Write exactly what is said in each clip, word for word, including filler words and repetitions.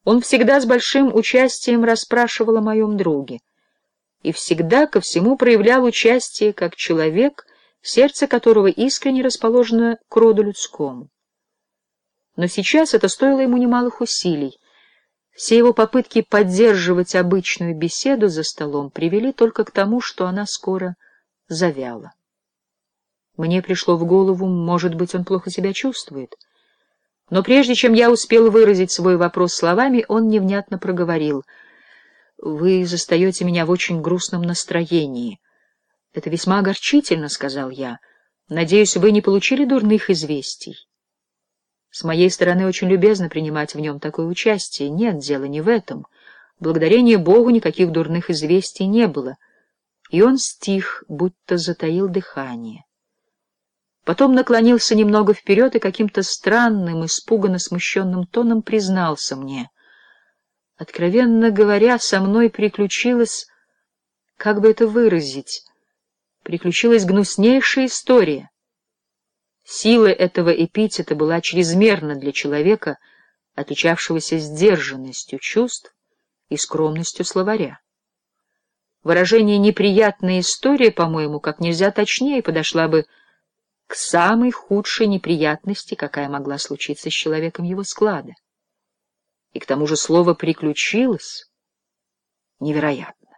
Он всегда с большим участием расспрашивал о моем друге и всегда ко всему проявлял участие как человек, сердце которого искренне расположено к роду людскому. Но сейчас это стоило ему немалых усилий. Все его попытки поддерживать обычную беседу за столом привели только к тому, что она скоро завяла. Мне пришло в голову, может быть, он плохо себя чувствует. Но прежде чем я успел выразить свой вопрос словами, он невнятно проговорил: «Вы застаете меня в очень грустном настроении». «Это весьма огорчительно», — сказал я. «Надеюсь, вы не получили дурных известий?» «С моей стороны очень любезно принимать в нем такое участие. Нет, дело не в этом. Благодарение Богу, никаких дурных известий не было». И он стих, будто затаил дыхание. Потом наклонился немного вперед и каким-то странным, испуганно смущенным тоном признался мне: «Откровенно говоря, со мной приключилась, как бы это выразить, приключилась гнуснейшая история». Сила этого эпитета была чрезмерна для человека, отличавшегося сдержанностью чувств и скромностью словаря. Выражение «неприятная история», по-моему, как нельзя точнее подошла бы к самой худшей неприятности, какая могла случиться с человеком его склада. И к тому же слово «приключилось» невероятно.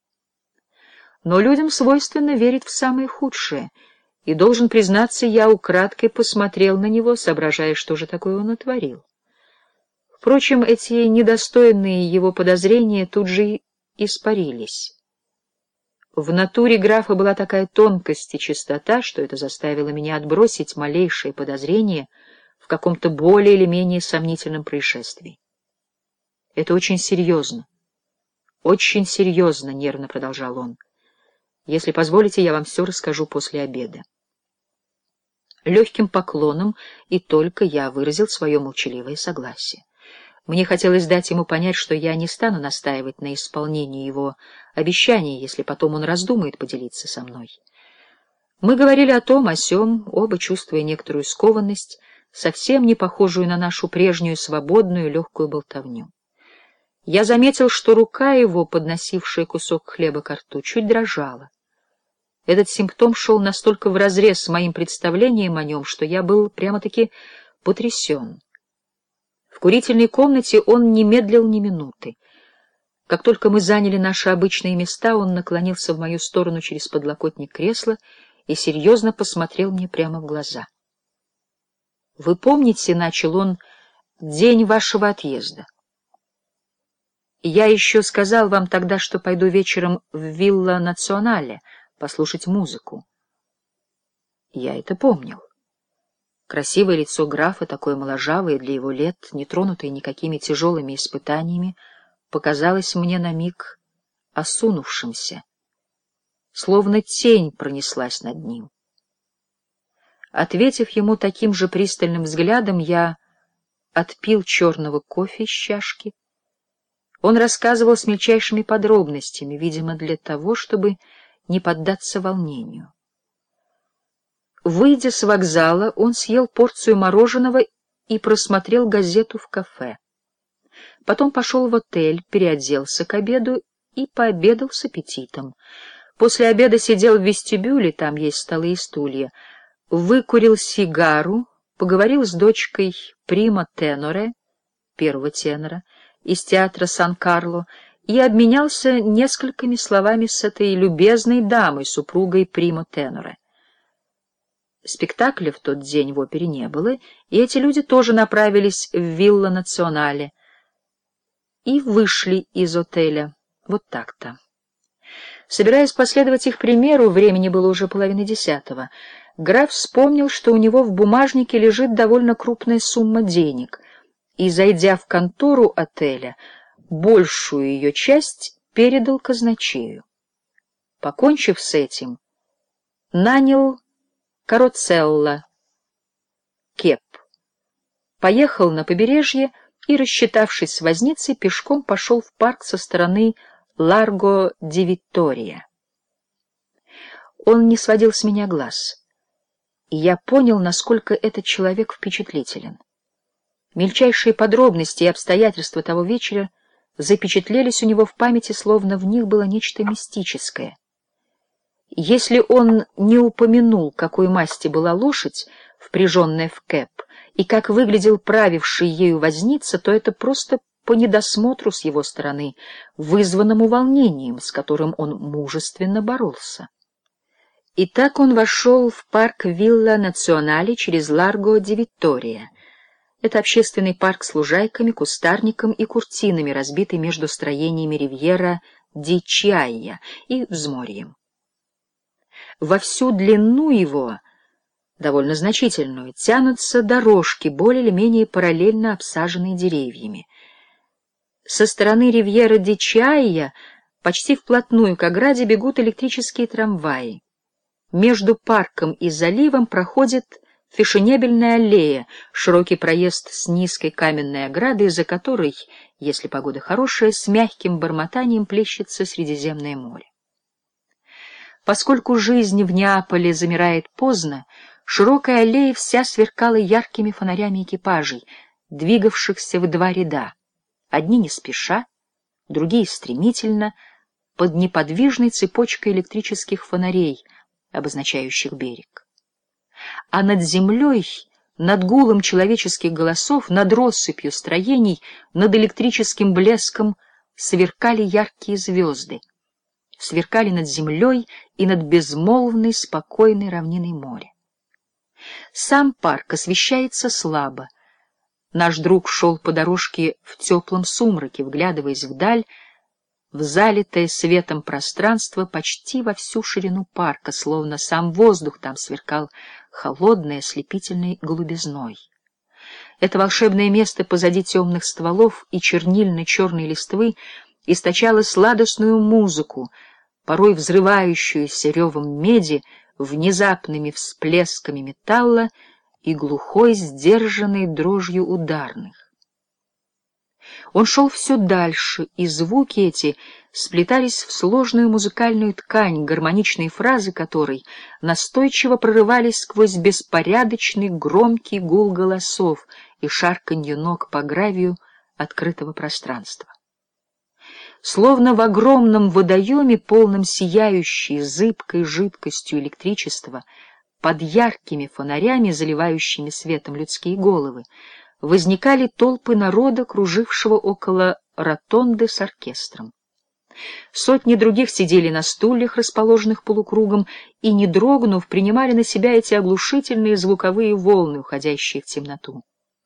Но людям свойственно верить в самое худшее, и, должен признаться, я украдкой посмотрел на него, соображая, что же такое он натворил. Впрочем, эти недостойные его подозрения тут же испарились. В натуре графа была такая тонкость и чистота, что это заставило меня отбросить малейшее подозрение в каком-то более или менее сомнительном происшествии. «Это очень серьезно, очень серьезно», — нервно продолжал он. «Если позволите, я вам все расскажу после обеда». Легким поклоном и только я выразил свое молчаливое согласие. Мне хотелось дать ему понять, что я не стану настаивать на исполнении его обещания, если потом он раздумает поделиться со мной. Мы говорили о том, о сём, оба чувствуя некоторую скованность, совсем не похожую на нашу прежнюю свободную легкую болтовню. Я заметил, что рука его, подносившая кусок хлеба ко рту, чуть дрожала. Этот симптом шел настолько вразрез с моим представлением о нем, что я был прямо-таки потрясен. В курительной комнате он не медлил ни минуты. Как только мы заняли наши обычные места, он наклонился в мою сторону через подлокотник кресла и серьезно посмотрел мне прямо в глаза. «Вы помните, — начал он, — день вашего отъезда? Я еще сказал вам тогда, что пойду вечером в Вилла Национале послушать музыку. Я это помнил. Красивое лицо графа, такое моложавое для его лет, не тронутое никакими тяжелыми испытаниями, показалось мне на миг осунувшимся, словно тень пронеслась над ним. Ответив ему таким же пристальным взглядом, я отпил черного кофе из чашки. Он рассказывал с мельчайшими подробностями, видимо, для того, чтобы не поддаться волнению. Выйдя с вокзала, он съел порцию мороженого и просмотрел газету в кафе. Потом пошел в отель, переоделся к обеду и пообедал с аппетитом. После обеда сидел в вестибюле, там есть столы и стулья, выкурил сигару, поговорил с дочкой прима теноре, первого тенора, из театра Сан-Карло, и обменялся несколькими словами с этой любезной дамой, супругой прима теноре. Спектакля в тот день в опере не было, и эти люди тоже направились в Вилла Национале и вышли из отеля. Вот так-то. Собираясь последовать их примеру, времени было уже половина десятого, граф вспомнил, что у него в бумажнике лежит довольно крупная сумма денег, и, зайдя в контору отеля, большую ее часть передал казначею. Покончив с этим, нанял кароцелла, кеп, поехал на побережье и, рассчитавшись с возницей, пешком пошел в парк со стороны Ларго ди Виттория. Он не сводил с меня глаз, и я понял, насколько этот человек впечатлителен. Мельчайшие подробности и обстоятельства того вечера запечатлелись у него в памяти, словно в них было нечто мистическое. Если он не упомянул, какой масти была лошадь, впряженная в кэп, и как выглядел правивший ею возница, то это просто по недосмотру с его стороны, вызванному волнением, с которым он мужественно боролся. И так он вошел в парк Вилла Национале через Ларго ди Виттория. Это общественный парк с лужайками, кустарником и куртинами, разбитый между строениями Ривьера ди Чиайя и взморьем. Во всю длину его, довольно значительную, тянутся дорожки, более или менее параллельно обсаженные деревьями. Со стороны Ривьера ди Чиайя почти вплотную к ограде бегут электрические трамваи. Между парком и заливом проходит фешенебельная аллея, широкий проезд с низкой каменной оградой, за которой, если погода хорошая, с мягким бормотанием плещется Средиземное море. Поскольку жизнь в Неаполе замирает поздно, широкая аллея вся сверкала яркими фонарями экипажей, двигавшихся в два ряда, одни не спеша, другие стремительно, под неподвижной цепочкой электрических фонарей, обозначающих берег. А над землей, над гулом человеческих голосов, над россыпью строений, над электрическим блеском сверкали яркие звезды, сверкали над землей и над безмолвной, спокойной равниной моря. Сам парк освещается слабо. Наш друг шел по дорожке в теплом сумраке, вглядываясь вдаль, в залитое светом пространство почти во всю ширину парка, словно сам воздух там сверкал холодной, ослепительной голубизной. Это волшебное место позади темных стволов и чернильно-черной листвы источало сладостную музыку, порой взрывающуюся ревом меди, внезапными всплесками металла и глухой, сдержанной дрожью ударных. Он шел все дальше, и звуки эти сплетались в сложную музыкальную ткань, гармоничные фразы которой настойчиво прорывались сквозь беспорядочный громкий гул голосов и шарканье ног по гравию открытого пространства. Словно в огромном водоеме, полном сияющей зыбкой жидкостью электричества, под яркими фонарями, заливающими светом людские головы, возникали толпы народа, кружившего около ротонды с оркестром. Сотни других сидели на стульях, расположенных полукругом, и, не дрогнув, принимали на себя эти оглушительные звуковые волны, уходящие в темноту.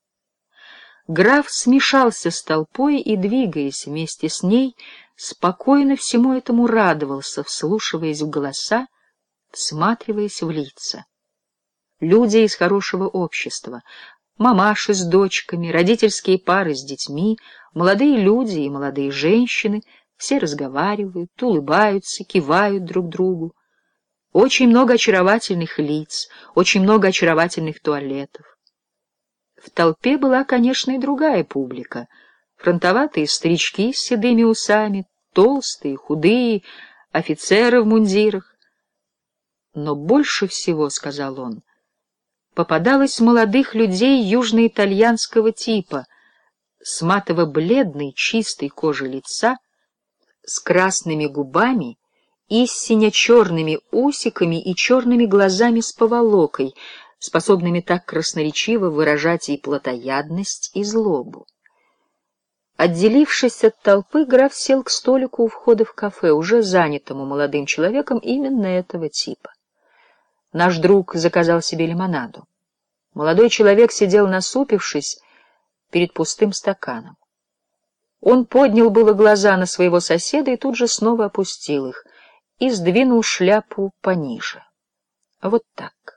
Граф смешался с толпой и, двигаясь вместе с ней, спокойно всему этому радовался, вслушиваясь в голоса, всматриваясь в лица. Люди из хорошего общества, мамаши с дочками, родительские пары с детьми, молодые люди и молодые женщины, все разговаривают, улыбаются, кивают друг другу. Очень много очаровательных лиц, очень много очаровательных туалетов. В толпе была, конечно, и другая публика. Фронтоватые старички с седыми усами, толстые, худые, офицеры в мундирах. Но больше всего, — сказал он, — попадалось молодых людей южноитальянского типа, с матово-бледной, чистой кожей лица, с красными губами и с сине-черными усиками и черными глазами с поволокой, способными так красноречиво выражать и плотоядность, и злобу. Отделившись от толпы, граф сел к столику у входа в кафе, уже занятому молодым человеком именно этого типа. Наш друг заказал себе лимонаду. Молодой человек сидел насупившись перед пустым стаканом. Он поднял было глаза на своего соседа и тут же снова опустил их и сдвинул шляпу пониже. Вот так.